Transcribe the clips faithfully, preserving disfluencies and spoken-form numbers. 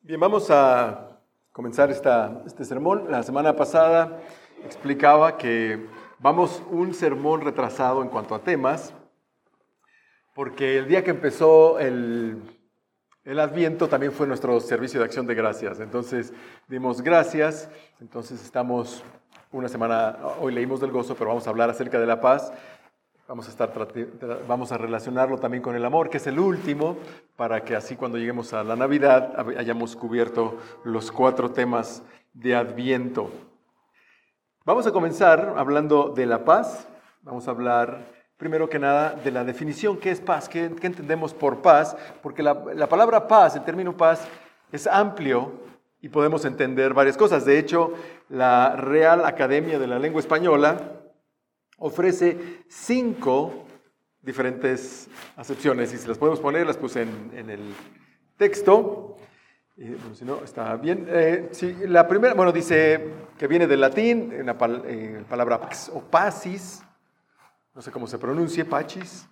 Bien, vamos a comenzar esta, este sermón. La semana pasada explicaba que vamos un sermón retrasado en cuanto a temas, porque el día que empezó el, el Adviento también fue nuestro servicio de acción de gracias. Entonces dimos gracias, entonces estamos una semana, hoy leímos del gozo, pero vamos a hablar acerca de la paz. Vamos a, estar, vamos a relacionarlo también con el amor, que es el último, para que así cuando lleguemos a la Navidad hayamos cubierto los cuatro temas de Adviento. Vamos a comenzar hablando de la paz. Vamos a hablar primero que nada de la definición, ¿qué es paz? ¿Qué, qué entendemos por paz? Porque la, la palabra paz, el término paz, es amplio y podemos entender varias cosas. De hecho, la Real Academia de la Lengua Española ofrece cinco diferentes acepciones, y si las podemos poner, las puse en, en el texto. Eh, bueno, si no, está bien. Eh, sí, la primera, bueno, dice que viene del latín, en la pal, eh, palabra pax o pacis, no sé cómo se pronuncia, pachis.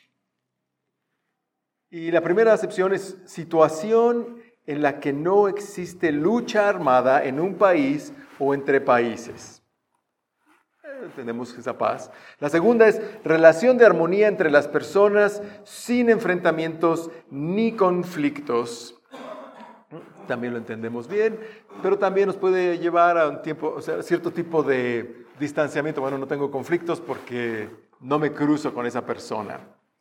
Y la primera acepción es situación en la que no existe lucha armada en un país o entre países. Entendemos esa paz. La segunda es relación de armonía entre las personas sin enfrentamientos ni conflictos. También lo entendemos bien, pero también nos puede llevar a un tiempo, o sea, cierto tipo de distanciamiento. Bueno, no tengo conflictos porque no me cruzo con esa persona.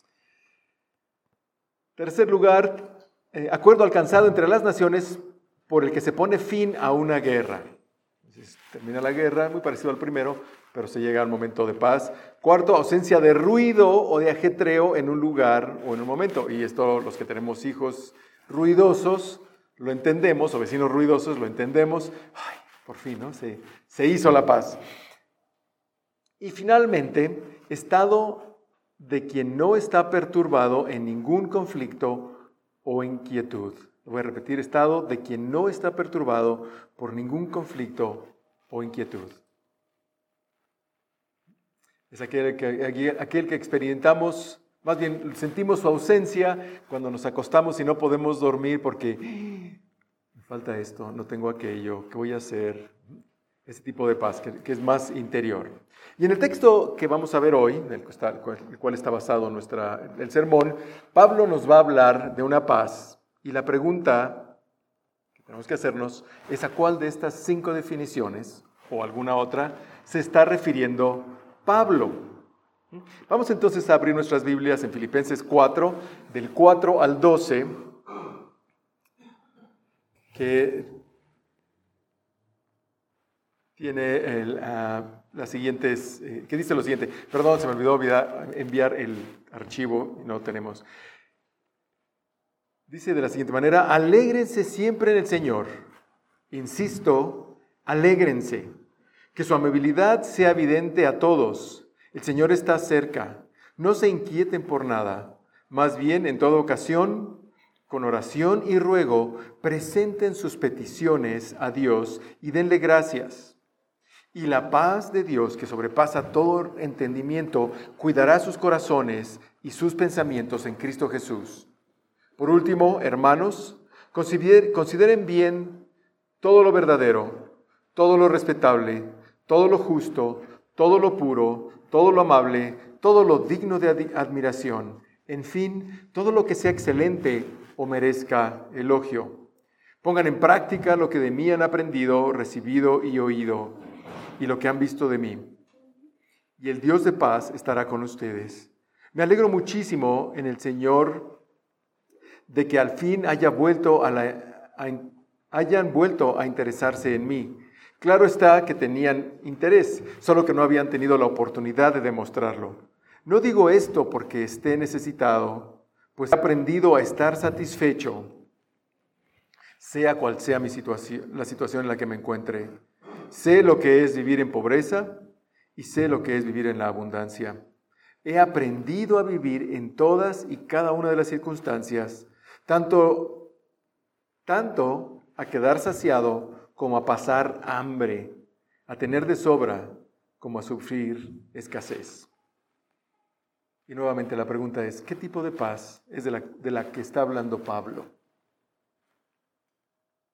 Tercer lugar, eh, acuerdo alcanzado entre las naciones por el que se pone fin a una guerra. Entonces, termina la guerra, muy parecido al primero, pero se llega al momento de paz. Cuarto, ausencia de ruido o de ajetreo en un lugar o en un momento. Y esto, los que tenemos hijos ruidosos, lo entendemos, o vecinos ruidosos, lo entendemos. Ay, por fin, ¿no? Se, se hizo la paz. Y finalmente, estado de quien no está perturbado en ningún conflicto o inquietud. Voy a repetir, estado de quien no está perturbado por ningún conflicto o inquietud. Es aquel que, aquel que experimentamos, más bien sentimos su ausencia cuando nos acostamos y no podemos dormir porque me falta esto, no tengo aquello, ¿qué voy a hacer? Ese tipo de paz que, que es más interior. Y en el texto que vamos a ver hoy, el cual está basado nuestra, el sermón, Pablo nos va a hablar de una paz. Y la pregunta que tenemos que hacernos es a cuál de estas cinco definiciones o alguna otra se está refiriendo Pablo. Vamos entonces a abrir nuestras Biblias en Filipenses cuatro, del cuatro al doce, que tiene el, uh, las siguientes, eh, que dice lo siguiente. Perdón, se me olvidó olvidar, enviar el archivo y no tenemos. Dice de la siguiente manera: alégrense siempre en el Señor. Insisto, alégrense. Que su amabilidad sea evidente a todos. El Señor está cerca. No se inquieten por nada. Más bien, en toda ocasión, con oración y ruego, presenten sus peticiones a Dios y denle gracias. Y la paz de Dios, que sobrepasa todo entendimiento, cuidará sus corazones y sus pensamientos en Cristo Jesús. Por último, hermanos, consideren bien todo lo verdadero, todo lo respetable, todo lo justo, todo lo puro, todo lo amable, todo lo digno de admiración, en fin, todo lo que sea excelente o merezca elogio. Pongan en práctica lo que de mí han aprendido, recibido y oído, y lo que han visto de mí. Y el Dios de paz estará con ustedes. Me alegro muchísimo en el Señor de que al fin haya vuelto a la, a, hayan vuelto a interesarse en mí. Claro está que tenían interés, solo que no habían tenido la oportunidad de demostrarlo. No digo esto porque esté necesitado, pues he aprendido a estar satisfecho, sea cual sea mi situación, la situación en la que me encuentre. Sé lo que es vivir en pobreza y sé lo que es vivir en la abundancia. He aprendido a vivir en todas y cada una de las circunstancias, tanto, tanto a quedar saciado como a pasar hambre, a tener de sobra, como a sufrir escasez. Y nuevamente la pregunta es, ¿qué tipo de paz es de la, de la que está hablando Pablo?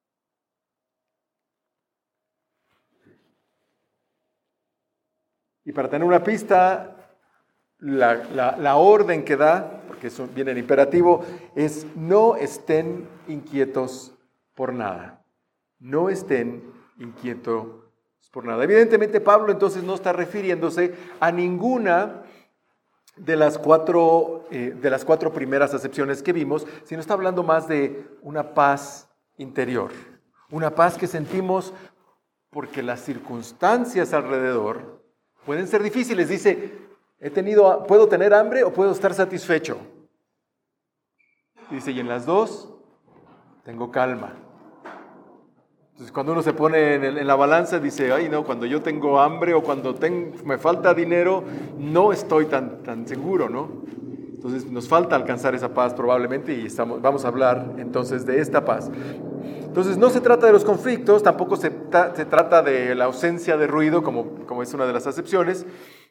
Y para tener una pista, la, la, la orden que da, porque eso viene en imperativo, es no estén inquietos por nada. No estén inquietos por nada. Evidentemente Pablo entonces no está refiriéndose a ninguna de las cuatro, eh, de las cuatro primeras acepciones que vimos, sino está hablando más de una paz interior. Una paz que sentimos porque las circunstancias alrededor pueden ser difíciles. Dice, he tenido, ¿puedo tener hambre o puedo estar satisfecho? Dice, y en las dos tengo calma. Entonces, cuando uno se pone en, el, en la balanza, dice, ay, no, cuando yo tengo hambre o cuando tengo, me falta dinero, no estoy tan, tan seguro, ¿no? Entonces, nos falta alcanzar esa paz probablemente y estamos, vamos a hablar entonces de esta paz. Entonces, no se trata de los conflictos, tampoco se, ta, se trata de la ausencia de ruido, como, como es una de las acepciones,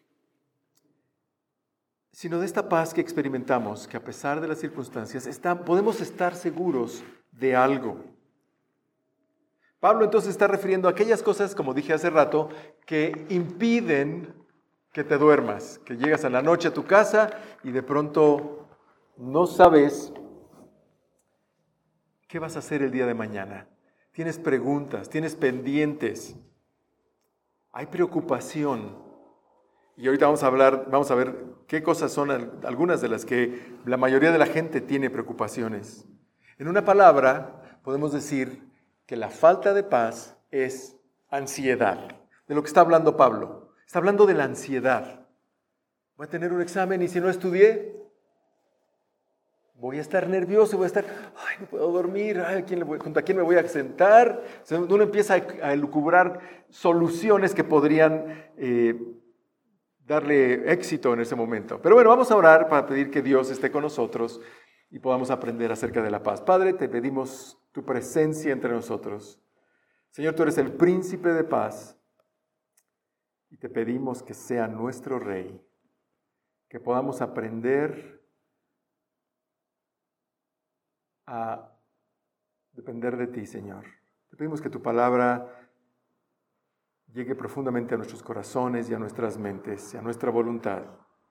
sino de esta paz que experimentamos, que a pesar de las circunstancias, está, podemos estar seguros de algo. Pablo entonces está refiriendo a aquellas cosas, como dije hace rato, que impiden que te duermas, que llegas a la noche a tu casa y de pronto no sabes qué vas a hacer el día de mañana. Tienes preguntas, tienes pendientes, hay preocupación. Y ahorita vamos a hablar, vamos a ver qué cosas son algunas de las que la mayoría de la gente tiene preocupaciones. En una palabra, podemos decir que la falta de paz es ansiedad. De lo que está hablando Pablo. Está hablando de la ansiedad. Voy a tener un examen y si no estudié, voy a estar nervioso, voy a estar, ay, no puedo dormir, ay, ¿a quién le voy, ¿junto a quién me voy a sentar? Uno empieza a elucubrar soluciones que podrían eh, darle éxito en ese momento. Pero bueno, vamos a orar para pedir que Dios esté con nosotros y podamos aprender acerca de la paz. Padre, te pedimos tu presencia entre nosotros. Señor, tú eres el príncipe de paz y te pedimos que sea nuestro Rey, que podamos aprender a depender de ti, Señor. Te pedimos que tu palabra llegue profundamente a nuestros corazones y a nuestras mentes, y a nuestra voluntad.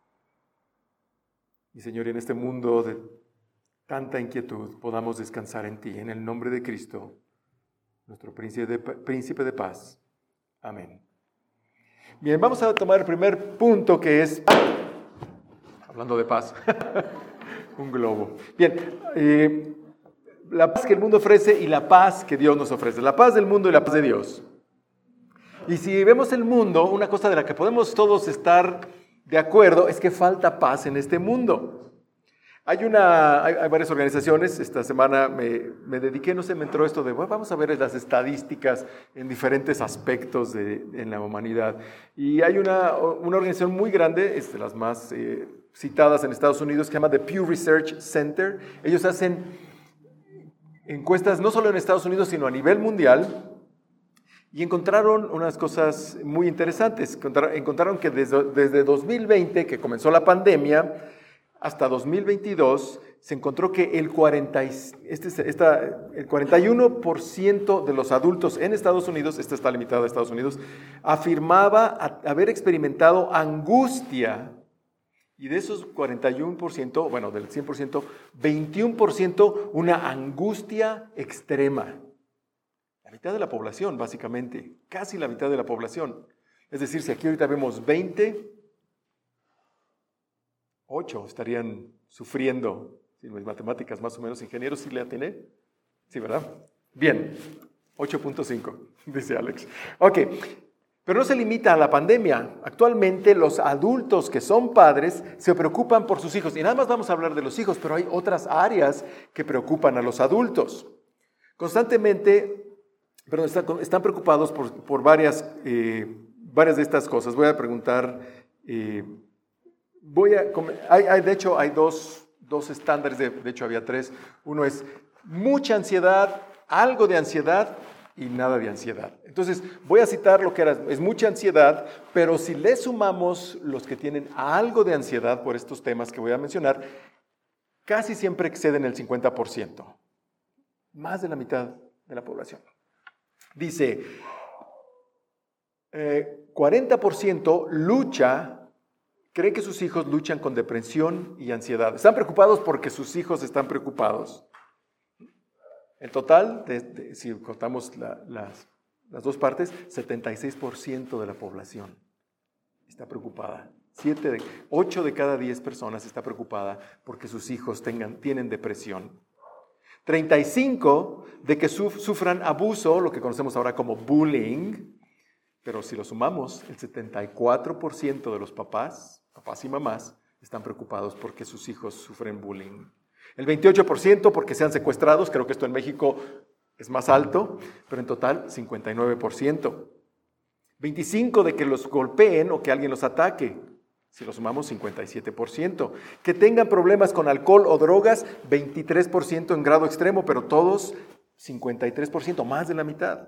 Y Señor, en este mundo de tanta inquietud, podamos descansar en ti, en el nombre de Cristo, nuestro príncipe de, príncipe de paz. Amén. Bien, vamos a tomar el primer punto que es, hablando de paz, un globo. Bien, eh, la paz que el mundo ofrece y la paz que Dios nos ofrece. La paz del mundo y la paz de Dios. Y si vemos el mundo, una cosa de la que podemos todos estar de acuerdo es que falta paz en este mundo. Hay, una, hay, hay varias organizaciones, esta semana me, me dediqué, no sé, me entró esto de, bueno, vamos a ver las estadísticas en diferentes aspectos de, en la humanidad. Y hay una, una organización muy grande, es de las más eh, citadas en Estados Unidos, que se llama The Pew Research Center. Ellos hacen encuestas no solo en Estados Unidos, sino a nivel mundial, y encontraron unas cosas muy interesantes. Encontraron que desde, desde dos mil veinte, que comenzó la pandemia, hasta dos mil veintidós, se encontró que el, cuarenta, este, esta, el cuarenta y uno por ciento de los adultos en Estados Unidos, esta está limitada a Estados Unidos, afirmaba haber experimentado angustia, y de esos cuarenta y uno por ciento, bueno, del cien por ciento, veintiuno por ciento una angustia extrema. La mitad de la población, básicamente, casi la mitad de la población. Es decir, si aquí ahorita vemos veinte, ocho estarían sufriendo. Si mis matemáticas más o menos, ingenieros, ¿sí le atiné? Sí, ¿verdad? Bien, ocho punto cinco, dice Alex. Ok, pero no se limita a la pandemia. Actualmente los adultos que son padres se preocupan por sus hijos. Y nada más vamos a hablar de los hijos, pero hay otras áreas que preocupan a los adultos. Constantemente, perdón, están, están preocupados por, por varias, eh, varias de estas cosas. Voy a preguntar... Eh, Voy a, hay, hay, de hecho, hay dos, dos estándares, de, de hecho había tres. Uno es mucha ansiedad, algo de ansiedad y nada de ansiedad. Entonces, voy a citar lo que era, es mucha ansiedad, pero si le sumamos los que tienen algo de ansiedad por estos temas que voy a mencionar, casi siempre exceden el cincuenta por ciento. Más de la mitad de la población. Dice, eh, cuarenta por ciento lucha, cree que sus hijos luchan con depresión y ansiedad. Están preocupados porque sus hijos están preocupados. El total, de, de, si contamos la, las, las dos partes, setenta y seis por ciento de la población está preocupada. Siete de, ocho de cada diez personas está preocupada porque sus hijos tengan, tienen depresión. treinta y cinco de que suf, sufran abuso, lo que conocemos ahora como bullying, pero si lo sumamos, el setenta y cuatro por ciento de los papás, papás y mamás, están preocupados porque sus hijos sufren bullying. El veintiocho por ciento porque sean secuestrados, creo que esto en México es más alto, pero en total cincuenta y nueve por ciento. veinticinco por ciento de que los golpeen o que alguien los ataque, si lo sumamos cincuenta y siete por ciento. Que tengan problemas con alcohol o drogas, veintitrés por ciento en grado extremo, pero todos cincuenta y tres por ciento, más de la mitad.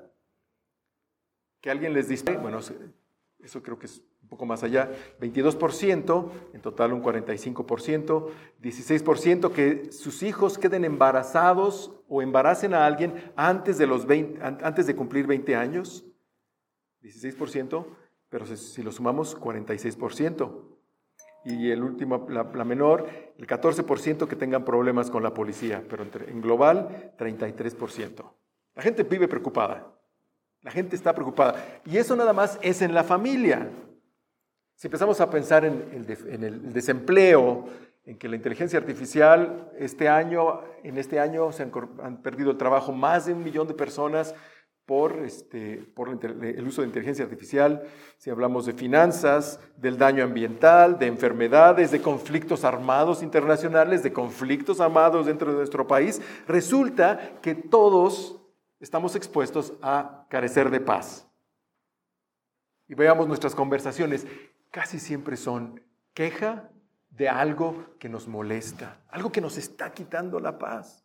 Que alguien les dispare, bueno, eso creo que es un poco más allá, veintidós por ciento, en total un cuarenta y cinco por ciento, dieciséis por ciento que sus hijos queden embarazados o embaracen a alguien antes de, los veinte, antes de cumplir veinte años, dieciséis por ciento, pero si, si lo sumamos, cuarenta y seis por ciento. Y el último, la, la menor, el catorce por ciento que tengan problemas con la policía, pero entre, en global, treinta y tres por ciento. La gente vive preocupada. La gente está preocupada. Y eso nada más es en la familia. Si empezamos a pensar en el, de, en el desempleo, en que la inteligencia artificial, este año, en este año se han, han perdido el trabajo más de un millón de personas por, este, por el uso de inteligencia artificial. Si hablamos de finanzas, del daño ambiental, de enfermedades, de conflictos armados internacionales, de conflictos armados dentro de nuestro país, resulta que todos estamos expuestos a carecer de paz. Y veamos nuestras conversaciones, casi siempre son queja de algo que nos molesta, algo que nos está quitando la paz.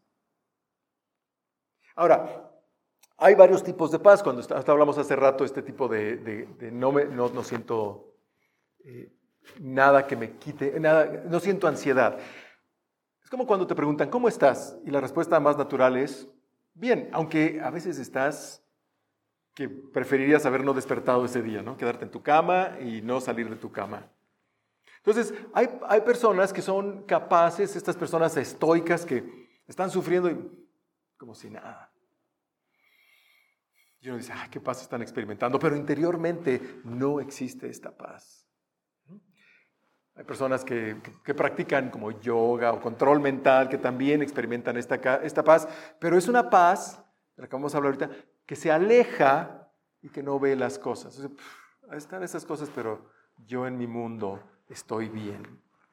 Ahora, hay varios tipos de paz. Cuando hasta hablamos hace rato este tipo de, de, de no, me, no, no siento eh, nada que me quite, nada, no siento ansiedad. Es como cuando te preguntan, ¿cómo estás? Y la respuesta más natural es, bien, aunque a veces estás que preferirías haber no despertado ese día, ¿no? Quedarte en tu cama y no salir de tu cama. Entonces, hay, hay personas que son capaces, estas personas estoicas que están sufriendo y como si nada. Y uno dice, ah, qué paz están experimentando, pero interiormente no existe esta paz. Hay personas que, que, que practican como yoga o control mental, que también experimentan esta, esta paz, pero es una paz, de la que vamos a hablar ahorita, que se aleja y que no ve las cosas. O sea, pff, están esas cosas, pero yo en mi mundo estoy bien.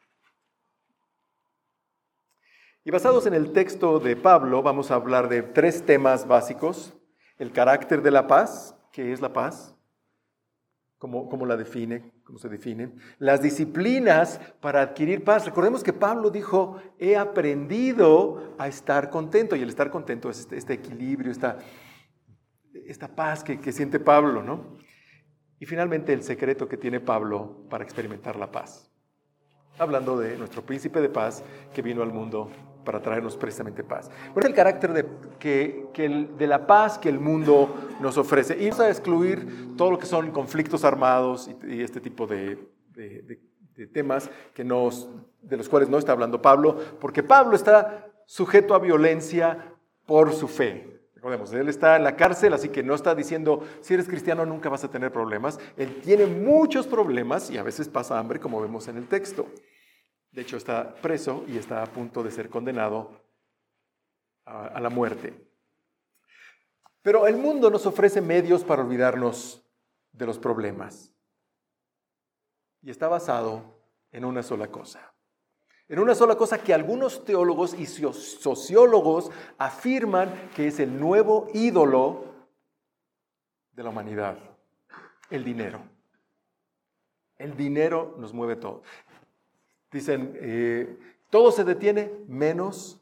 Y basados en el texto de Pablo, vamos a hablar de tres temas básicos. El carácter de la paz, ¿qué es la paz? ¿Cómo, cómo la define? ¿Cómo se define? Las disciplinas para adquirir paz. Recordemos que Pablo dijo, he aprendido a estar contento. Y el estar contento es este, este equilibrio, esta, esta paz que, que siente Pablo, ¿no? Y finalmente el secreto que tiene Pablo para experimentar la paz. Hablando de nuestro príncipe de paz que vino al mundo para traernos precisamente paz. Bueno, el carácter de, que, que el, de la paz que el mundo nos ofrece. Y vamos a excluir todo lo que son conflictos armados y, y este tipo de, de, de, de temas que nos, de los cuales no está hablando Pablo, porque Pablo está sujeto a violencia por su fe. Recordemos, él está en la cárcel, así que no está diciendo, si eres cristiano nunca vas a tener problemas. Él tiene muchos problemas y a veces pasa hambre, como vemos en el texto. De hecho, está preso y está a punto de ser condenado a, a la muerte. Pero el mundo nos ofrece medios para olvidarnos de los problemas. Y está basado en una sola cosa. En una sola cosa que algunos teólogos y sociólogos afirman que es el nuevo ídolo de la humanidad: el dinero. El dinero nos mueve todo. Dicen, eh, todo se detiene menos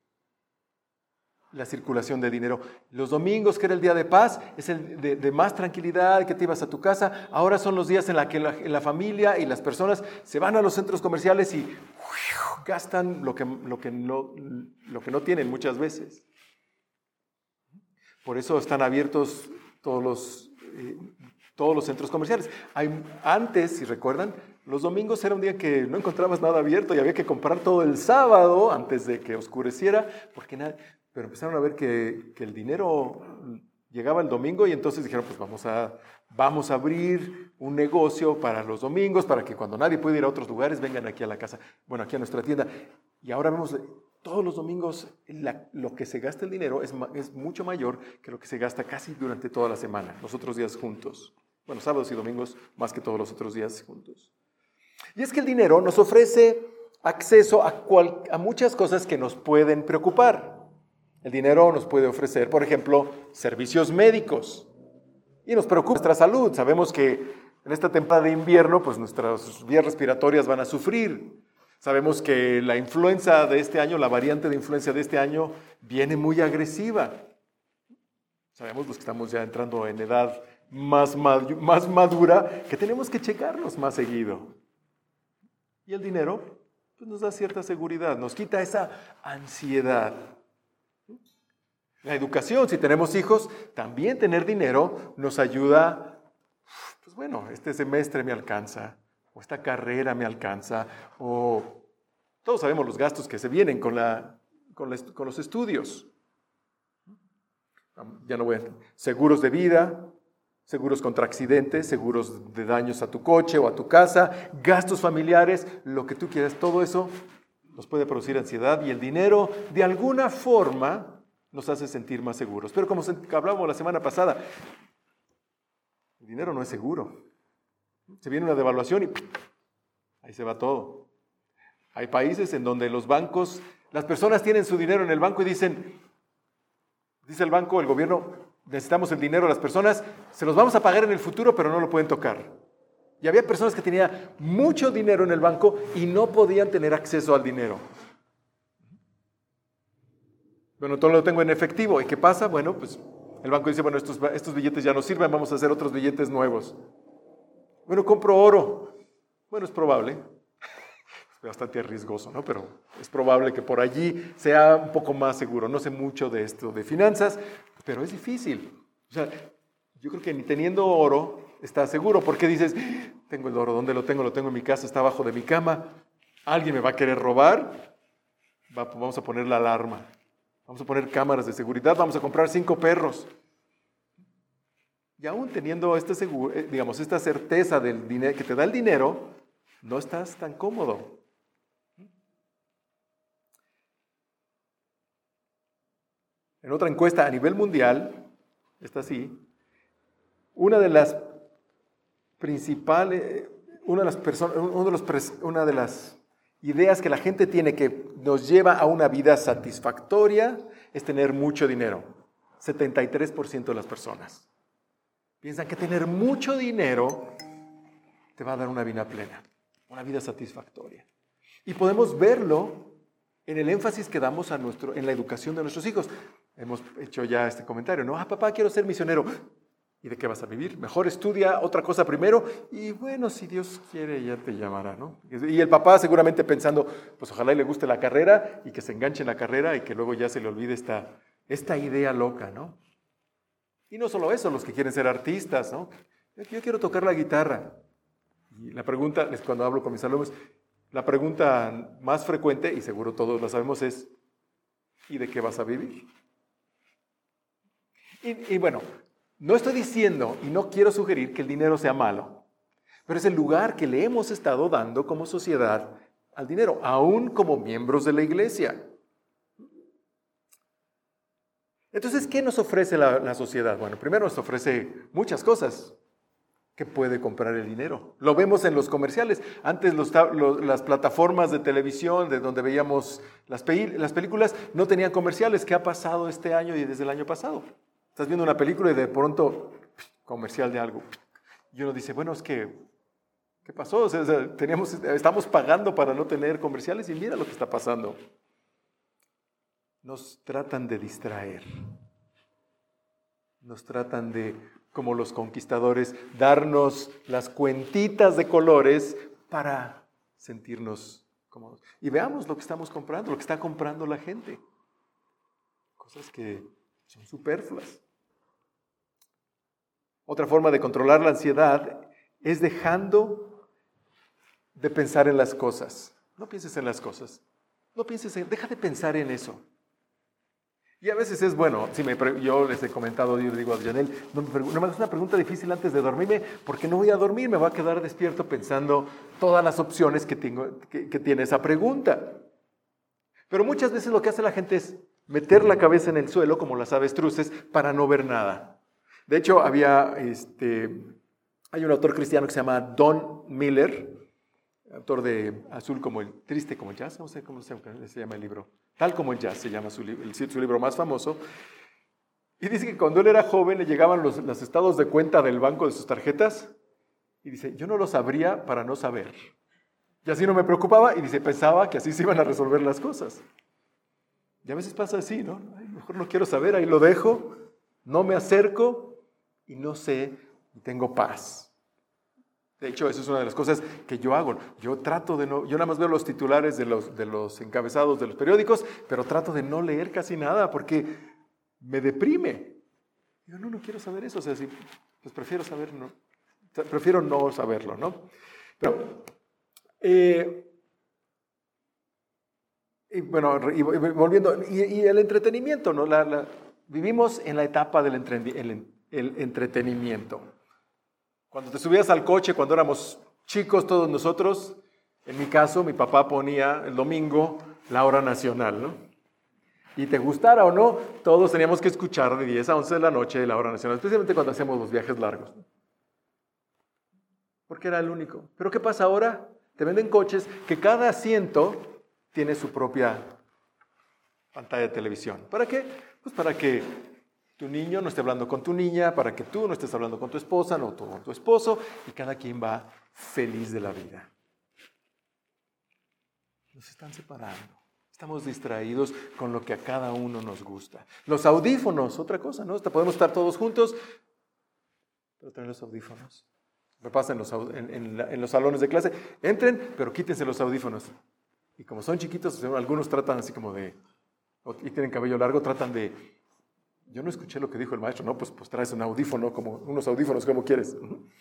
la circulación de dinero. Los domingos, que era el día de paz, es el de, de más tranquilidad, que te ibas a tu casa. Ahora son los días en los que la, la familia y las personas se van a los centros comerciales y uf, gastan lo que, lo, que no, lo que no tienen muchas veces. Por eso están abiertos todos los, eh, todos los centros comerciales. Hay, antes, si recuerdan, los domingos era un día que no encontrabas nada abierto y había que comprar todo el sábado antes de que oscureciera, porque nada, pero empezaron a ver que, que el dinero llegaba el domingo y entonces dijeron, pues vamos a, vamos a abrir un negocio para los domingos, para que cuando nadie puede ir a otros lugares, vengan aquí a la casa, bueno, aquí a nuestra tienda. Y ahora vemos, todos los domingos, la, lo que se gasta el dinero es, es mucho mayor que lo que se gasta casi durante toda la semana, los otros días juntos. Bueno, sábados y domingos más que todos los otros días juntos. Y es que el dinero nos ofrece acceso a, cual, a muchas cosas que nos pueden preocupar. El dinero nos puede ofrecer, por ejemplo, servicios médicos. Y nos preocupa nuestra salud. Sabemos que en esta temporada de invierno, pues nuestras vías respiratorias van a sufrir. Sabemos que la influenza de este año, la variante de influenza de este año, viene muy agresiva. Sabemos los que estamos ya entrando en edad más, mad- más madura, que tenemos que checarnos más seguido. Y el dinero pues, nos da cierta seguridad, nos quita esa ansiedad. La educación, si tenemos hijos, también tener dinero nos ayuda, pues bueno, este semestre me alcanza, o esta carrera me alcanza, o todos sabemos los gastos que se vienen con, la, con, la, con los estudios. Ya no voy a, seguros de vida, seguros contra accidentes, seguros de daños a tu coche o a tu casa, gastos familiares, lo que tú quieras, todo eso nos puede producir ansiedad y el dinero de alguna forma nos hace sentir más seguros. Pero como hablábamos la semana pasada, el dinero no es seguro. Se viene una devaluación y ahí se va todo. Hay países en donde los bancos, las personas tienen su dinero en el banco y dicen, dice el banco, el gobierno, necesitamos el dinero de las personas, se los vamos a pagar en el futuro, pero no lo pueden tocar. Y había personas que tenían mucho dinero en el banco y no podían tener acceso al dinero. Bueno, todo lo tengo en efectivo. ¿Y qué pasa? Bueno, pues el banco dice, bueno, estos, estos billetes ya no sirven, vamos a hacer otros billetes nuevos. Bueno, compro oro. Bueno, es probable. Es bastante riesgoso, ¿no? Pero es probable que por allí sea un poco más seguro. No sé mucho de esto de finanzas, pero es difícil. O sea, yo creo que ni teniendo oro estás seguro, porque dices, tengo el oro, ¿dónde lo tengo? Lo tengo en mi casa, está abajo de mi cama. ¿Alguien me va a querer robar? Va, pues vamos a poner la alarma. Vamos a poner cámaras de seguridad, vamos a comprar cinco perros. Y aún teniendo esta, seguro, digamos, esta certeza del dinero, que te da el dinero, no estás tan cómodo. En otra encuesta a nivel mundial, está así, una de las principales, una de las personas, uno de los, una de las ideas que la gente tiene que nos lleva a una vida satisfactoria es tener mucho dinero. setenta y tres por ciento de las personas piensan que tener mucho dinero te va a dar una vida plena, una vida satisfactoria. Y podemos verlo en el énfasis que damos a nuestro, en la educación de nuestros hijos. Hemos hecho ya este comentario, ¿no? Ah, papá, quiero ser misionero. ¿Y de qué vas a vivir? Mejor estudia otra cosa primero y bueno, si Dios quiere ya te llamará, ¿no? Y el papá seguramente pensando, pues ojalá y le guste la carrera y que se enganche en la carrera y que luego ya se le olvide esta, esta idea loca, ¿no? Y no solo eso, los que quieren ser artistas, ¿no? Yo quiero tocar la guitarra. Y la pregunta, es cuando hablo con mis alumnos, la pregunta más frecuente, y seguro todos la sabemos, es ¿y de qué vas a vivir? Y, y bueno, no estoy diciendo y no quiero sugerir que el dinero sea malo, pero es el lugar que le hemos estado dando como sociedad al dinero, aún como miembros de la iglesia. Entonces, ¿qué nos ofrece la, la sociedad? Bueno, primero nos ofrece muchas cosas que puede comprar el dinero. Lo vemos en los comerciales. Antes los, los, las plataformas de televisión, de donde veíamos las, pe las películas, no tenían comerciales. ¿Qué ha pasado este año y desde el año pasado? Estás viendo una película y de pronto, comercial de algo. Y uno dice, bueno, es que, ¿qué pasó? O sea, teníamos, estamos pagando para no tener comerciales y mira lo que está pasando. Nos tratan de distraer. Nos tratan de, como los conquistadores, darnos las cuentitas de colores para sentirnos cómodos. Y veamos lo que estamos comprando, lo que está comprando la gente. Cosas que son superfluas. Otra forma de controlar la ansiedad es dejando de pensar en las cosas. No pienses en las cosas. No pienses en, deja de pensar en eso. Y a veces es bueno, si me, yo les he comentado, yo digo a Janel, no me, no me hagas una pregunta difícil antes de dormirme, porque no voy a dormir, me voy a quedar despierto pensando todas las opciones que, tengo, que, que tiene esa pregunta. Pero muchas veces lo que hace la gente es meter la cabeza en el suelo, como las avestruces, para no ver nada. De hecho, había, este, hay un autor cristiano que se llama Don Miller, autor de Azul como el, Triste como el Jazz, no sé cómo se llama, se llama el libro, Tal como el Jazz se llama su, el, su libro más famoso, y dice que cuando él era joven le llegaban los, los estados de cuenta del banco de sus tarjetas, y dice, yo no los abría para no saber, y así no me preocupaba, y dice, pensaba que así se iban a resolver las cosas. Y a veces pasa así, ¿no? Ay, mejor no quiero saber, ahí lo dejo, no me acerco, y no sé, y tengo paz. De hecho, eso es una de las cosas que yo hago. Yo trato de no, yo nada más veo los titulares de los, de los encabezados de los periódicos, pero trato de no leer casi nada porque me deprime. Yo no, no quiero saber eso, o sea, sí, pues prefiero saber, no, prefiero no saberlo, ¿no? Pero, eh, y bueno, y, y volviendo, y, y el entretenimiento, ¿no? La, la, vivimos en la etapa del entre, el, el entretenimiento. Cuando te subías al coche, cuando éramos chicos todos nosotros, en mi caso, mi papá ponía el domingo la hora nacional, ¿no? Y te gustara o no, todos teníamos que escuchar de diez a once de la noche la hora nacional, especialmente cuando hacíamos los viajes largos. Porque era el único. Pero ¿qué pasa ahora? Te venden coches que cada asiento tiene su propia pantalla de televisión. ¿Para qué? Pues para que tu niño no esté hablando con tu niña, para que tú no estés hablando con tu esposa, no tú con tu esposo, y cada quien va feliz de la vida. Nos están separando. Estamos distraídos con lo que a cada uno nos gusta. Los audífonos, otra cosa, ¿no? Podemos estar todos juntos, pero tener los audífonos. Me pasa en los, en, en, en los salones de clase. Entren, pero quítense los audífonos. Y como son chiquitos, algunos tratan así como de, y tienen cabello largo, tratan de, yo no escuché lo que dijo el maestro, no, pues, pues traes un audífono, como, unos audífonos, como quieres.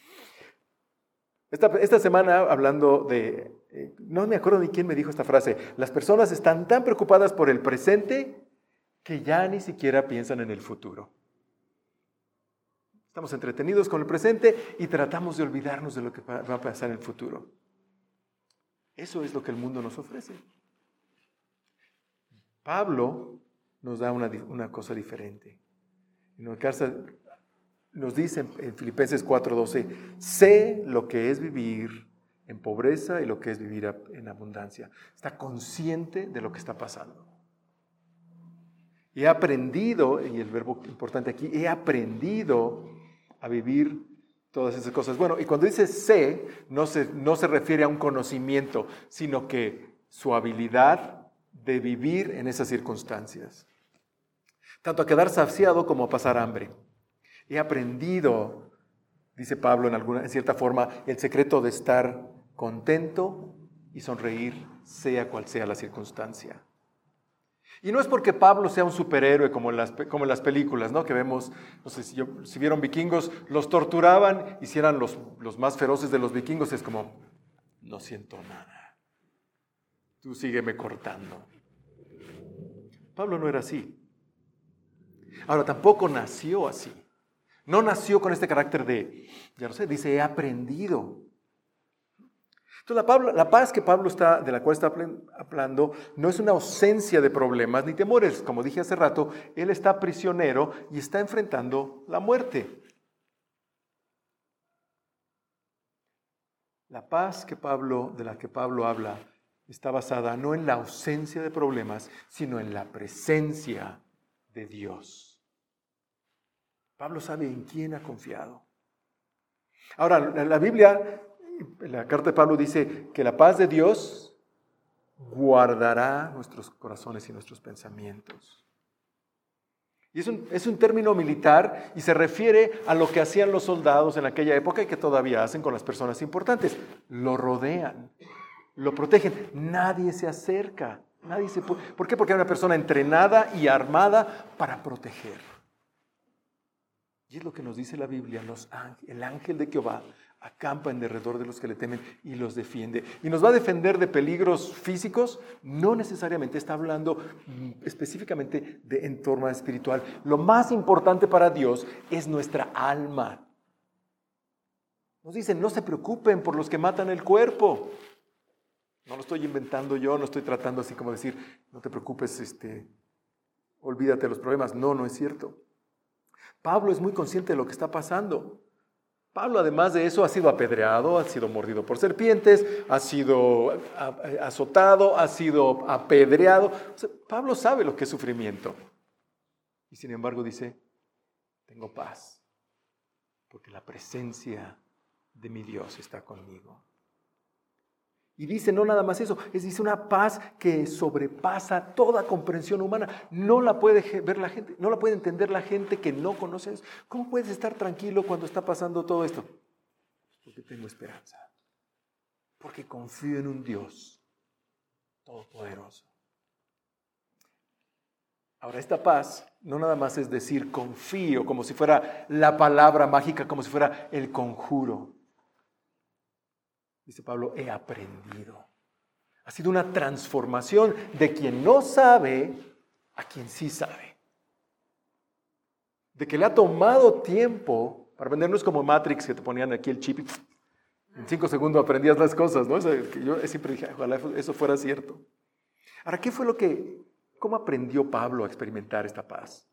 Esta, esta semana, hablando de, eh, no me acuerdo ni quién me dijo esta frase, las personas están tan preocupadas por el presente que ya ni siquiera piensan en el futuro. Estamos entretenidos con el presente y tratamos de olvidarnos de lo que va a pasar en el futuro. Eso es lo que el mundo nos ofrece. Pablo nos da una, una cosa diferente. Nos dice en Filipenses cuatro doce, sé lo que es vivir en pobreza y lo que es vivir en abundancia. Está consciente de lo que está pasando. He aprendido, y el verbo importante aquí, he aprendido a vivir todas esas cosas. Bueno, y cuando dice sé, no se, no se refiere a un conocimiento, sino que su habilidad de vivir en esas circunstancias. Tanto a quedar saciado como a pasar hambre. He aprendido, dice Pablo en, alguna, en cierta forma, el secreto de estar contento y sonreír, sea cual sea la circunstancia. Y no es porque Pablo sea un superhéroe como en las, como en las películas, ¿no? Que vemos, no sé si, yo, si vieron vikingos, los torturaban y si eran los, los más feroces de los vikingos, es como, no siento nada, tú sígueme cortando. Pablo no era así. Ahora, tampoco nació así. No nació con este carácter de, ya no sé, dice, he aprendido. Entonces, la, Pablo, la paz que Pablo está, de la cual está hablando no es una ausencia de problemas ni temores. Como dije hace rato, él está prisionero y está enfrentando la muerte. La paz que Pablo, de la que Pablo habla está basada no en la ausencia de problemas, sino en la presencia de Dios. Pablo sabe en quién ha confiado. Ahora, la Biblia, la carta de Pablo dice que la paz de Dios guardará nuestros corazones y nuestros pensamientos. Y es un, es un término militar y se refiere a lo que hacían los soldados en aquella época y que todavía hacen con las personas importantes. Lo rodean, lo protegen, nadie se acerca. Nadie se puede. ¿Por qué? Porque hay una persona entrenada y armada para proteger. Y es lo que nos dice la Biblia, los ángel, el ángel de Jehová acampa en derredor de los que le temen y los defiende. ¿Y nos va a defender de peligros físicos? No necesariamente, está hablando específicamente de en forma espiritual. Lo más importante para Dios es nuestra alma. Nos dicen, no se preocupen por los que matan el cuerpo. No lo estoy inventando yo, no estoy tratando así como decir, no te preocupes, este, olvídate de los problemas. No, no es cierto. Pablo es muy consciente de lo que está pasando. Pablo, además de eso, ha sido apedreado, ha sido mordido por serpientes, ha sido azotado, ha sido apedreado. O sea, Pablo sabe lo que es sufrimiento. Y sin embargo dice, tengo paz, porque la presencia de mi Dios está conmigo. Y dice no nada más eso, es dice una paz que sobrepasa toda comprensión humana. No la puede ver la gente, no la puede entender la gente que no conoce eso. ¿Cómo puedes estar tranquilo cuando está pasando todo esto? Porque tengo esperanza. Porque confío en un Dios todopoderoso. Ahora, esta paz no nada más es decir confío, como si fuera la palabra mágica, como si fuera el conjuro. Dice Pablo, he aprendido. Ha sido una transformación de quien no sabe a quien sí sabe. De que le ha tomado tiempo para aprendernos como Matrix, que te ponían aquí el chip y en cinco segundos aprendías las cosas, ¿no? Eso, que yo siempre dije, ojalá eso fuera cierto. Ahora, ¿qué fue lo que, cómo aprendió Pablo a experimentar esta paz?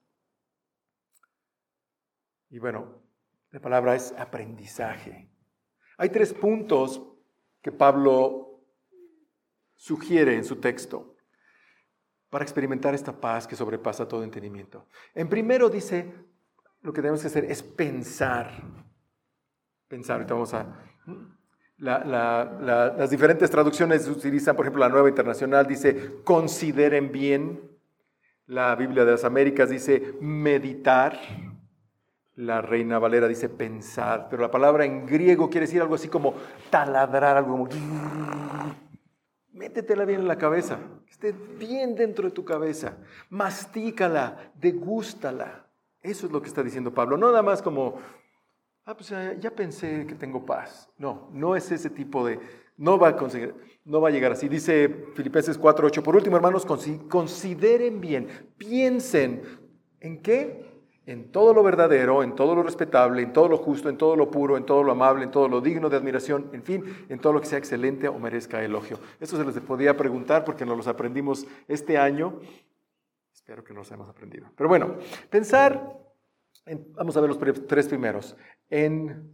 Y bueno, la palabra es aprendizaje. Hay tres puntos que Pablo sugiere en su texto para experimentar esta paz que sobrepasa todo entendimiento. En primero dice, lo que tenemos que hacer es pensar. Pensar, ahorita vamos a... La, la, la, las diferentes traducciones utilizan, por ejemplo, la Nueva Internacional dice, consideren bien. La Biblia de las Américas dice, meditar. La Reina Valera dice pensar, pero la palabra en griego quiere decir algo así como taladrar, algo como... Métetela bien en la cabeza, que esté bien dentro de tu cabeza, mastícala, degústala. Eso es lo que está diciendo Pablo, no nada más como, ah, pues ya, ya pensé que tengo paz. No, no es ese tipo de, no va a conseguir, no va a llegar así. Dice Filipenses cuatro ocho, por último, hermanos, consideren bien, piensen, ¿en qué? En todo lo verdadero, en todo lo respetable, en todo lo justo, en todo lo puro, en todo lo amable, en todo lo digno de admiración, en fin, en todo lo que sea excelente o merezca elogio. Eso se les podía preguntar porque nos los aprendimos este año. Espero que no los hayamos aprendido. Pero bueno, pensar, en, vamos a ver los tres primeros, en,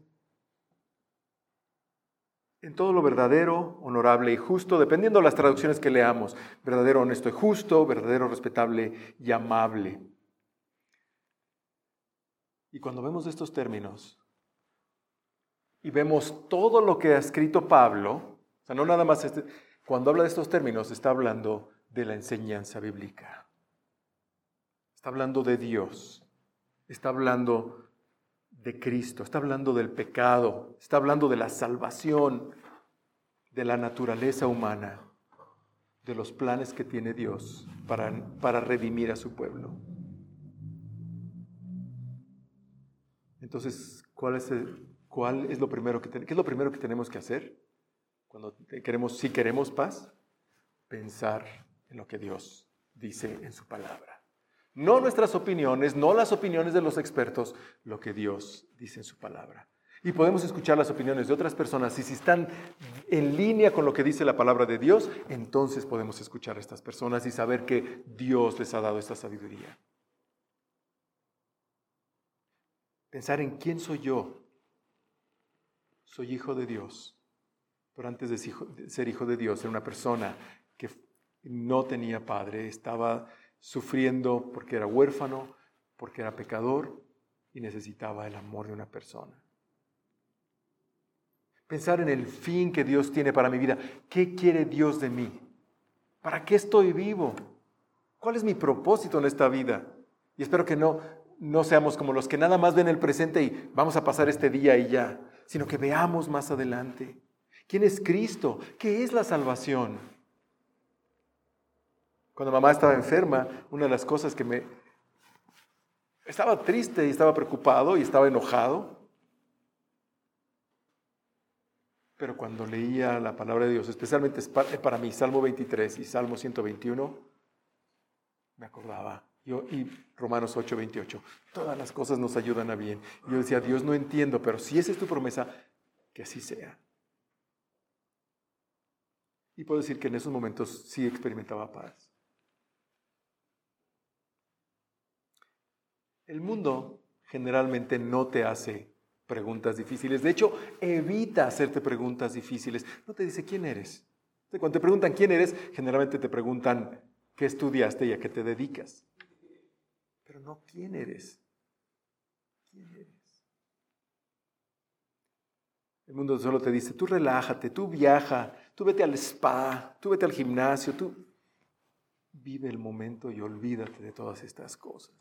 en todo lo verdadero, honorable y justo, dependiendo de las traducciones que leamos. Verdadero, honesto y justo, verdadero, respetable y amable. Y cuando vemos estos términos y vemos todo lo que ha escrito Pablo, o sea, no nada más, este, cuando habla de estos términos, está hablando de la enseñanza bíblica. Está hablando de Dios, está hablando de Cristo, está hablando del pecado, está hablando de la salvación, de la naturaleza humana, de los planes que tiene Dios para, para redimir a su pueblo. Entonces, ¿cuál es, el, cuál es lo primero que ¿qué es lo primero que tenemos que hacer cuando queremos, si queremos paz? Pensar en lo que Dios dice en su palabra. No nuestras opiniones, no las opiniones de los expertos, lo que Dios dice en su palabra. Y podemos escuchar las opiniones de otras personas y si están en línea con lo que dice la palabra de Dios, entonces podemos escuchar a estas personas y saber que Dios les ha dado esta sabiduría. Pensar en quién soy yo. Soy hijo de Dios. Pero antes de ser hijo de Dios, era una persona que no tenía padre, estaba sufriendo porque era huérfano, porque era pecador y necesitaba el amor de una persona. Pensar en el fin que Dios tiene para mi vida. ¿Qué quiere Dios de mí? ¿Para qué estoy vivo? ¿Cuál es mi propósito en esta vida? Y espero que no... No seamos como los que nada más ven el presente y vamos a pasar este día y ya, sino que veamos más adelante. ¿Quién es Cristo? ¿Qué es la salvación? Cuando mamá estaba enferma, una de las cosas que me... Estaba triste y estaba preocupado y estaba enojado. Pero cuando leía la palabra de Dios, especialmente para mí, Salmo veintitrés y Salmo ciento veintiuno, me acordaba. Yo, y Romanos ocho, veintiocho. Todas las cosas nos ayudan a bien. Y yo decía, Dios, no entiendo, pero si esa es tu promesa, que así sea. Y puedo decir que en esos momentos sí experimentaba paz. El mundo generalmente no te hace preguntas difíciles. De hecho, evita hacerte preguntas difíciles. No te dice quién eres. Cuando te preguntan quién eres, generalmente te preguntan qué estudiaste y a qué te dedicas. Pero no quién eres. ¿Quién eres? El mundo solo te dice, tú relájate, tú viaja, tú vete al spa, tú vete al gimnasio, tú vive el momento y olvídate de todas estas cosas.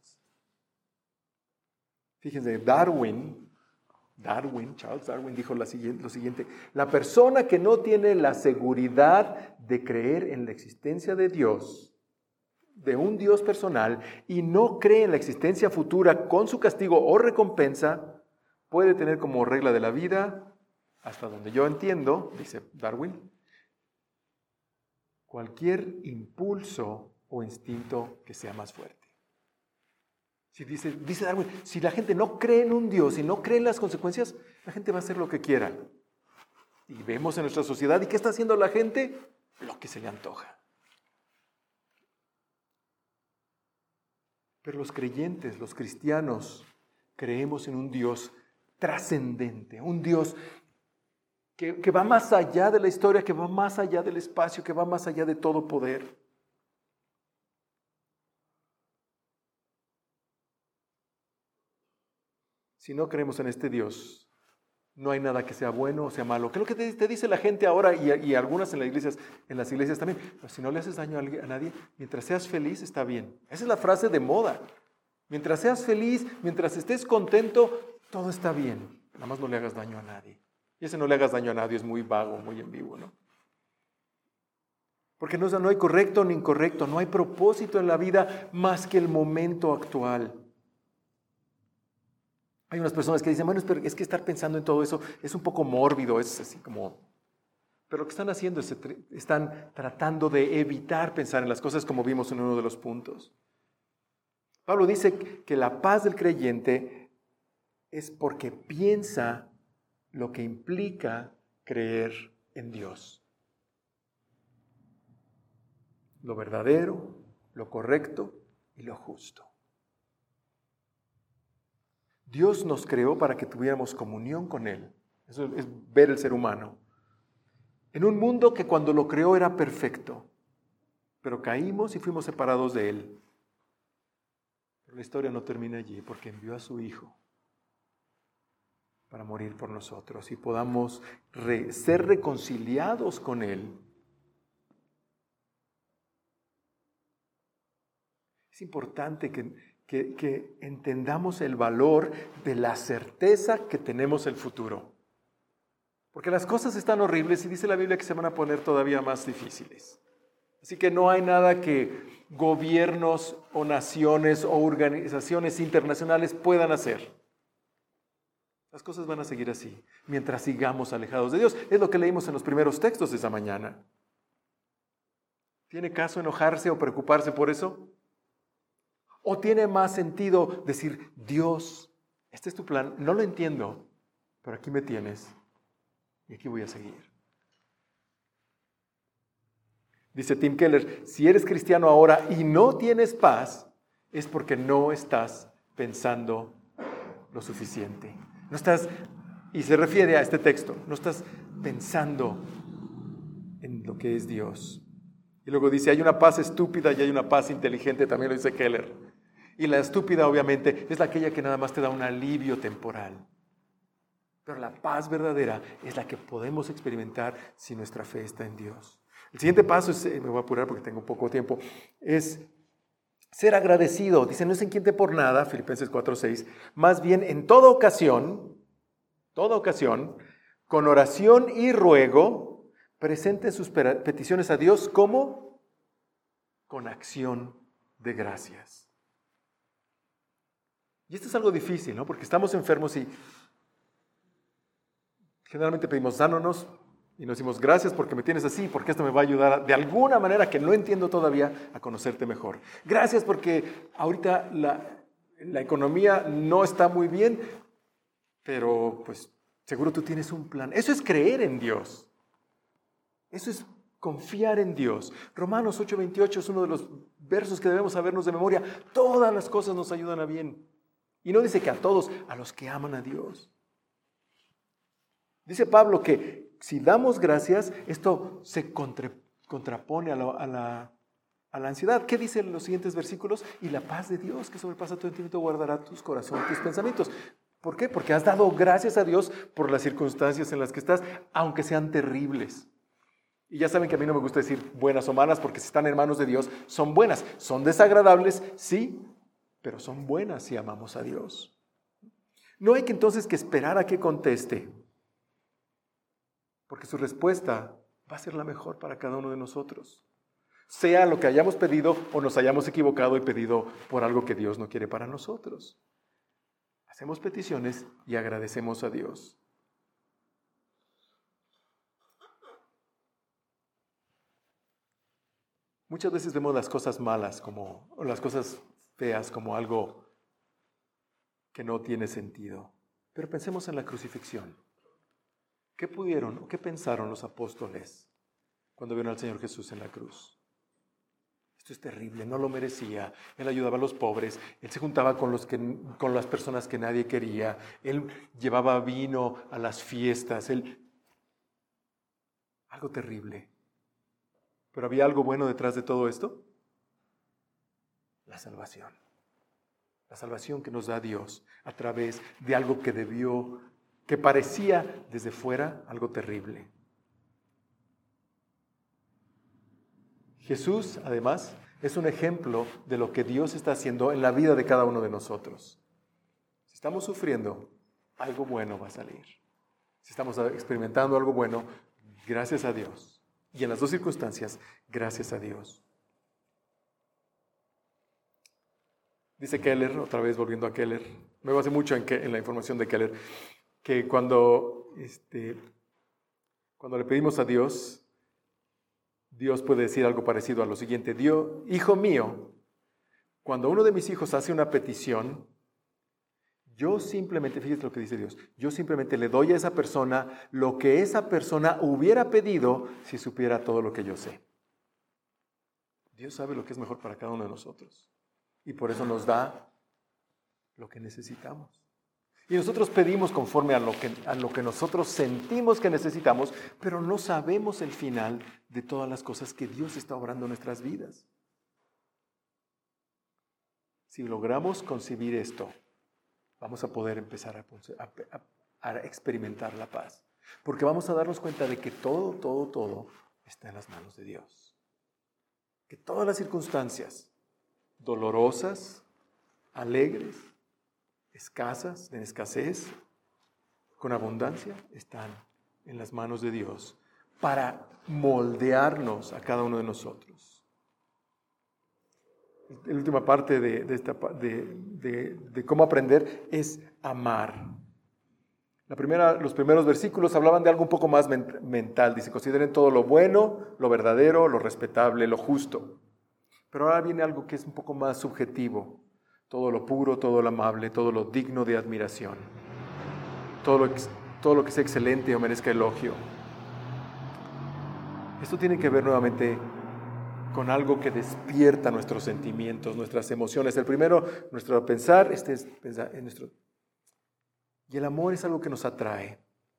Fíjense, Darwin, Darwin, Charles Darwin dijo lo siguiente, lo siguiente, la persona que no tiene la seguridad de creer en la existencia de Dios, de un Dios personal, y no cree en la existencia futura con su castigo o recompensa, puede tener como regla de la vida, hasta donde yo entiendo, dice Darwin, cualquier impulso o instinto que sea más fuerte. Si dice, dice Darwin, si la gente no cree en un Dios y no cree en las consecuencias, la gente va a hacer lo que quiera. Y vemos en nuestra sociedad, ¿y qué está haciendo la gente? Lo que se le antoja. Pero los creyentes, los cristianos, creemos en un Dios trascendente, un Dios que, que va más allá de la historia, que va más allá del espacio, que va más allá de todo poder. Si no creemos en este Dios, no hay nada que sea bueno o sea malo. ¿Qué es lo que te, te dice la gente ahora y, y algunas en las iglesias, en las iglesias también? Pero si no le haces daño a nadie, mientras seas feliz está bien. Esa es la frase de moda. Mientras seas feliz, mientras estés contento, todo está bien. Nada más no le hagas daño a nadie. Y ese no le hagas daño a nadie es muy vago, muy ambiguo, ¿no? Porque no, no hay correcto ni incorrecto, no hay propósito en la vida más que el momento actual. Hay unas personas que dicen, bueno, es que estar pensando en todo eso es un poco mórbido, es así como... Pero lo que están haciendo es, están tratando de evitar pensar en las cosas como vimos en uno de los puntos. Pablo dice que la paz del creyente es porque piensa lo que implica creer en Dios. Lo verdadero, lo correcto y lo justo. Dios nos creó para que tuviéramos comunión con Él. Eso es ver el ser humano. En un mundo que cuando lo creó era perfecto, pero caímos y fuimos separados de Él. Pero la historia no termina allí porque envió a su Hijo para morir por nosotros y podamos re- ser reconciliados con Él. Es importante que... Que, que entendamos el valor de la certeza que tenemos el futuro. Porque las cosas están horribles y dice la Biblia que se van a poner todavía más difíciles. Así que no hay nada que gobiernos o naciones o organizaciones internacionales puedan hacer. Las cosas van a seguir así, mientras sigamos alejados de Dios. Es lo que leímos en los primeros textos de esa mañana. ¿Tiene caso enojarse o preocuparse por eso? ¿O tiene más sentido decir, Dios, este es tu plan, no lo entiendo, pero aquí me tienes y aquí voy a seguir? Dice Tim Keller, si eres cristiano ahora y no tienes paz, es porque no estás pensando lo suficiente. No estás, y se refiere a este texto, no estás pensando en lo que es Dios. Y luego dice, hay una paz estúpida y hay una paz inteligente, también lo dice Keller. Y la estúpida, obviamente, es aquella que nada más te da un alivio temporal. Pero la paz verdadera es la que podemos experimentar si nuestra fe está en Dios. El siguiente paso, es, me voy a apurar porque tengo poco tiempo, es ser agradecido. Dice, no se inquiete por nada, Filipenses cuatro seis, más bien en toda ocasión, toda ocasión, con oración y ruego, presenten sus peticiones a Dios como con acción de gracias. Y esto es algo difícil, ¿no? Porque estamos enfermos y generalmente pedimos, sánanos, y nos decimos, gracias porque me tienes así, porque esto me va a ayudar de alguna manera que no entiendo todavía a conocerte mejor. Gracias porque ahorita la, la economía no está muy bien, pero pues seguro tú tienes un plan. Eso es creer en Dios. Eso es confiar en Dios. Romanos ocho veintiocho es uno de los versos que debemos sabernos de memoria. Todas las cosas nos ayudan a bien. Y no dice que a todos, a los que aman a Dios. Dice Pablo que si damos gracias, esto se contra, contrapone a la, a, la, a la ansiedad. ¿Qué dicen los siguientes versículos? Y la paz de Dios, que sobrepasa todo entendimiento, guardará tus corazones, tus pensamientos. ¿Por qué? Porque has dado gracias a Dios por las circunstancias en las que estás, aunque sean terribles. Y ya saben que a mí no me gusta decir buenas o malas, porque si están en manos de Dios, son buenas. Son desagradables, sí, pero son buenas si amamos a Dios. No hay que entonces que esperar a que conteste, porque su respuesta va a ser la mejor para cada uno de nosotros. Sea lo que hayamos pedido o nos hayamos equivocado y pedido por algo que Dios no quiere para nosotros. Hacemos peticiones y agradecemos a Dios. Muchas veces vemos las cosas malas como, o las cosas feas como algo que no tiene sentido. Pero pensemos en la crucifixión. ¿Qué pudieron o qué pensaron los apóstoles cuando vieron al Señor Jesús en la cruz? Esto es terrible, no lo merecía. Él ayudaba a los pobres, Él se juntaba con, los que, con las personas que nadie quería, Él llevaba vino a las fiestas, Él... Algo terrible. ¿Pero había algo bueno detrás de todo esto? La salvación. La salvación que nos da Dios a través de algo que debió, que parecía desde fuera algo terrible. Jesús, además, es un ejemplo de lo que Dios está haciendo en la vida de cada uno de nosotros. Si estamos sufriendo, algo bueno va a salir. Si estamos experimentando algo bueno, gracias a Dios. Y en las dos circunstancias, gracias a Dios. Dice Keller, otra vez volviendo a Keller, me basé mucho en, que, en la información de Keller, que cuando, este, cuando le pedimos a Dios, Dios puede decir algo parecido a lo siguiente: Dios, hijo mío, cuando uno de mis hijos hace una petición, yo simplemente, fíjate lo que dice Dios, yo simplemente le doy a esa persona lo que esa persona hubiera pedido si supiera todo lo que yo sé. Dios sabe lo que es mejor para cada uno de nosotros y por eso nos da lo que necesitamos. Y nosotros pedimos conforme a lo que, a lo que nosotros sentimos que necesitamos, pero no sabemos el final de todas las cosas que Dios está obrando en nuestras vidas. Si logramos concebir esto, vamos a poder empezar a, a, a experimentar la paz. Porque vamos a darnos cuenta de que todo, todo, todo está en las manos de Dios. Que todas las circunstancias, dolorosas, alegres, escasas, en escasez, con abundancia, están en las manos de Dios para moldearnos a cada uno de nosotros. La última parte de, de, esta, de, de, de cómo aprender es amar. La primera, los primeros versículos hablaban de algo un poco más mental. Dice, consideren todo lo bueno, lo verdadero, lo respetable, lo justo. Pero ahora viene algo que es un poco más subjetivo. Todo lo puro, todo lo amable, todo lo digno de admiración. Todo lo, todo lo que sea excelente o merezca elogio. Esto tiene que ver nuevamente con algo que despierta nuestros sentimientos, nuestras emociones. El primero, nuestro pensar, este es pensar en nuestro... Y el amor es algo que nos atrae.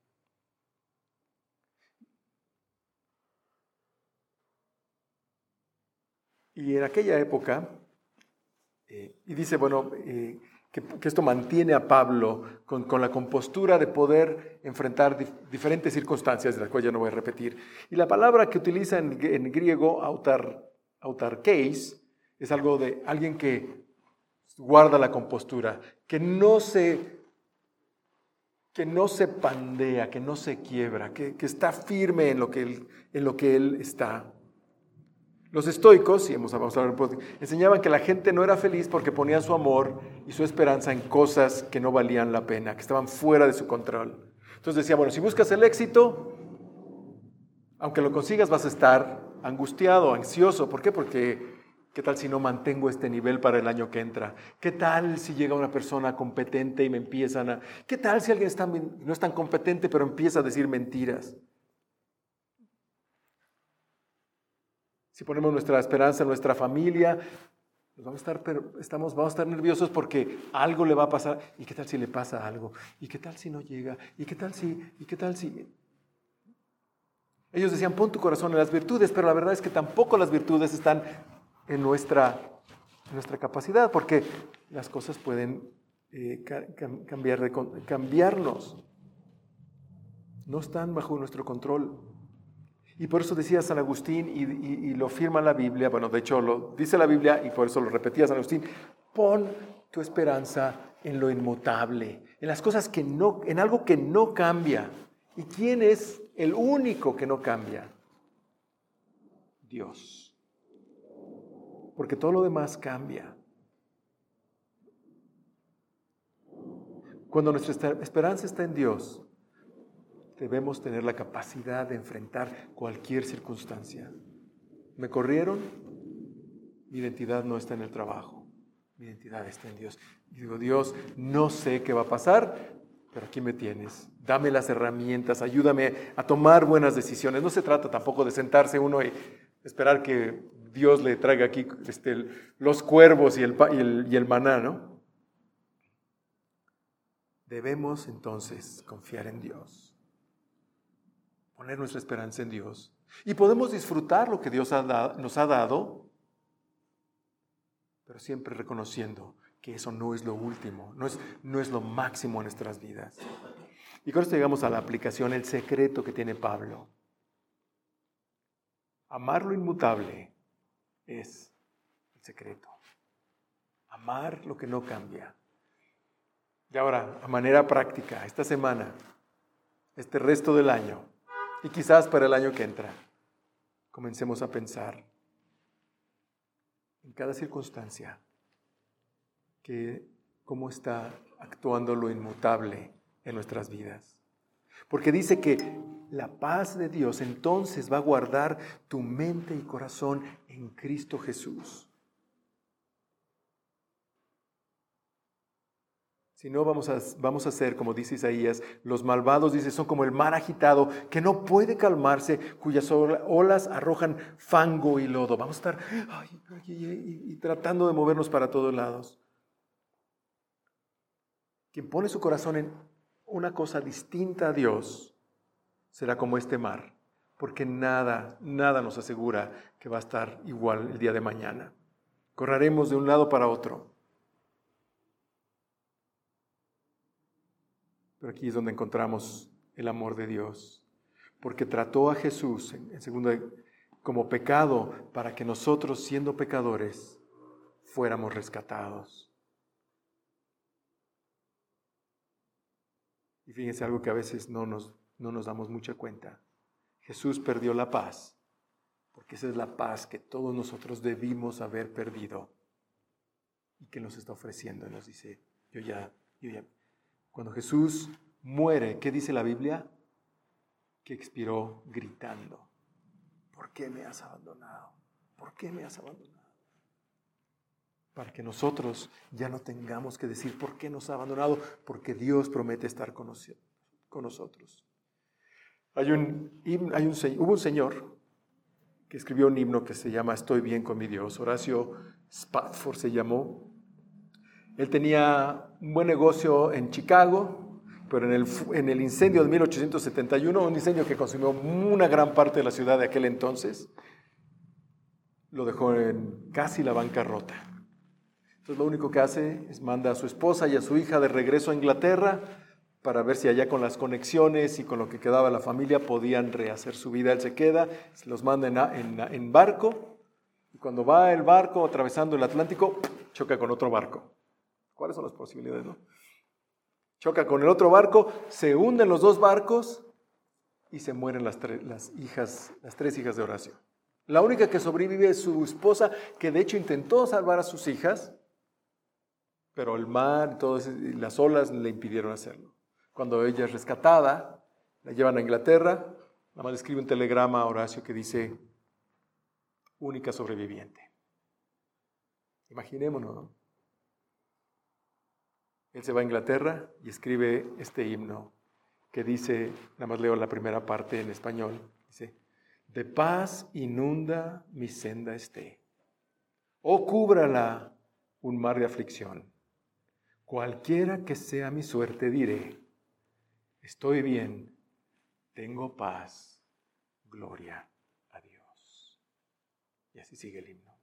Y en aquella época, eh, y dice, bueno, eh, que, que esto mantiene a Pablo con, con la compostura de poder enfrentar dif, diferentes circunstancias, de las cuales ya no voy a repetir. Y la palabra que utiliza en, en griego, autar, autarkeis, es algo de alguien que guarda la compostura, que no se, que no se pandea, que no se quiebra, que, que está firme en lo que él, en lo que él está. Los estoicos, y hemos vamos a hablar, enseñaban que la gente no era feliz porque ponían su amor y su esperanza en cosas que no valían la pena, que estaban fuera de su control. Entonces decía, bueno, si buscas el éxito, aunque lo consigas vas a estar angustiado, ansioso. ¿Por qué? Porque ¿qué tal si no mantengo este nivel para el año que entra? ¿Qué tal si llega una persona competente y me empiezan a... ¿Qué tal si alguien está, no es tan competente pero empieza a decir mentiras? Si ponemos nuestra esperanza en nuestra familia, pues vamos, a estar, pero estamos, vamos a estar nerviosos porque algo le va a pasar. ¿Y qué tal si le pasa algo? ¿Y qué tal si no llega? ¿Y qué tal si? ¿Y qué tal si? Ellos decían, pon tu corazón en las virtudes, pero la verdad es que tampoco las virtudes están en nuestra, en nuestra capacidad, porque las cosas pueden eh, cambiar de, cambiarnos. No están bajo nuestro control. Y por eso decía San Agustín, y, y, y lo firma la Biblia, bueno, de hecho lo dice la Biblia, y por eso lo repetía San Agustín, pon tu esperanza en lo inmutable, en las cosas que no, en algo que no cambia. ¿Y quién es el único que no cambia? Dios. Porque todo lo demás cambia. Cuando nuestra esperanza está en Dios, debemos tener la capacidad de enfrentar cualquier circunstancia. ¿Me corrieron? Mi identidad no está en el trabajo. Mi identidad está en Dios. Y digo, Dios, no sé qué va a pasar, pero aquí me tienes. Dame las herramientas, ayúdame a tomar buenas decisiones. No se trata tampoco de sentarse uno y esperar que Dios le traiga aquí este, los cuervos y el, y, el, y el maná, ¿no? Debemos entonces confiar en Dios. Poner nuestra esperanza en Dios. Y podemos disfrutar lo que Dios ha dado, nos ha dado, pero siempre reconociendo que eso no es lo último, no es, no es lo máximo en nuestras vidas. Y con esto llegamos a la aplicación, el secreto que tiene Pablo. Amar lo inmutable es el secreto. Amar lo que no cambia. Y ahora, a manera práctica, esta semana, este resto del año, y quizás para el año que entra, comencemos a pensar en cada circunstancia que cómo está actuando lo inmutable en nuestras vidas. Porque dice que la paz de Dios entonces va a guardar tu mente y corazón en Cristo Jesús. Si no, vamos a, vamos a ser, como dice Isaías, los malvados, dice, son como el mar agitado que no puede calmarse, cuyas olas arrojan fango y lodo. Vamos a estar ay, y, y, y tratando de movernos para todos lados. Quien pone su corazón en una cosa distinta a Dios será como este mar, porque nada, nada nos asegura que va a estar igual el día de mañana. Correremos de un lado para otro. Pero aquí es donde encontramos el amor de Dios, porque trató a Jesús en, en segundo como pecado para que nosotros, siendo pecadores, fuéramos rescatados. Y fíjense algo que a veces no nos, no nos damos mucha cuenta. Jesús perdió la paz, porque esa es la paz que todos nosotros debimos haber perdido y que nos está ofreciendo. Nos dice, yo ya, yo ya. Cuando Jesús muere, ¿qué dice la Biblia? Que expiró gritando. ¿Por qué me has abandonado? ¿Por qué me has abandonado? Para que nosotros ya no tengamos que decir por qué nos ha abandonado, porque Dios promete estar con nosotros. Hay un, hay un, hubo un señor que escribió un himno que se llama Estoy bien con mi Dios. Horacio Spafford se llamó. Él tenía un buen negocio en Chicago, pero en el, en el incendio de mil ochocientos setenta y uno, un incendio que consumió una gran parte de la ciudad de aquel entonces, lo dejó en casi la bancarrota. Entonces lo único que hace es manda a su esposa y a su hija de regreso a Inglaterra para ver si allá con las conexiones y con lo que quedaba de la familia podían rehacer su vida. Él se queda, se los manda en, en, en barco, y cuando va el barco atravesando el Atlántico, choca con otro barco. ¿Cuáles son las posibilidades, no? Choca con el otro barco, se hunden los dos barcos y se mueren las, tres, las, hijas, las tres hijas de Horacio. La única que sobrevive es su esposa, que de hecho intentó salvar a sus hijas, pero el mar y todas las olas le impidieron hacerlo. Cuando ella es rescatada, la llevan a Inglaterra, nada más le escribe un telegrama a Horacio que dice, única sobreviviente. Imaginémonos, ¿no? Él se va a Inglaterra y escribe este himno que dice, nada más leo la primera parte en español, dice, de paz inunda mi senda esté, oh cúbrala un mar de aflicción, cualquiera que sea mi suerte diré, estoy bien, tengo paz, gloria a Dios. Y así sigue el himno.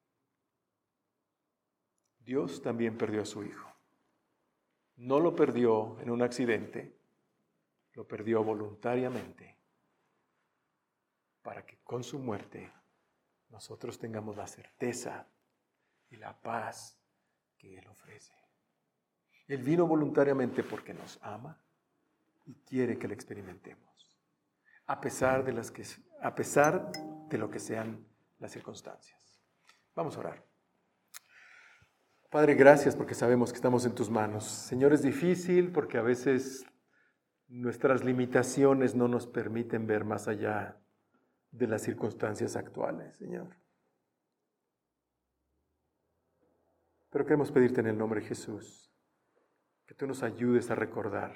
Dios también perdió a su Hijo. No lo perdió en un accidente, lo perdió voluntariamente para que con su muerte nosotros tengamos la certeza y la paz que Él ofrece. Él vino voluntariamente porque nos ama y quiere que lo experimentemos, a pesar de las que, a pesar de lo que sean las circunstancias. Vamos a orar. Padre, gracias porque sabemos que estamos en tus manos. Señor, es difícil porque a veces nuestras limitaciones no nos permiten ver más allá de las circunstancias actuales, Señor. Pero queremos pedirte en el nombre de Jesús que tú nos ayudes a recordar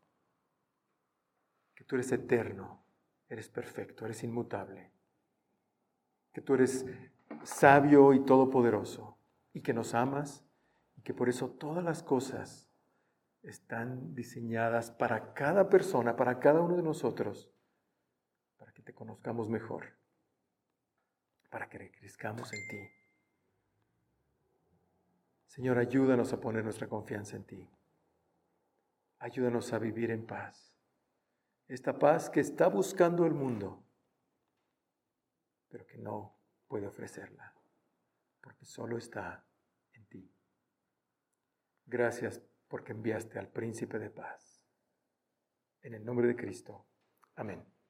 que tú eres eterno, eres perfecto, eres inmutable, que tú eres sabio y todopoderoso y que nos amas y que por eso todas las cosas están diseñadas para cada persona, para cada uno de nosotros, para que te conozcamos mejor, para que crezcamos en ti. Señor, ayúdanos a poner nuestra confianza en ti. Ayúdanos a vivir en paz. Esta paz que está buscando el mundo, pero que no puede ofrecerla, porque solo está en ti. Gracias porque enviaste al Príncipe de Paz. En el nombre de Cristo. Amén.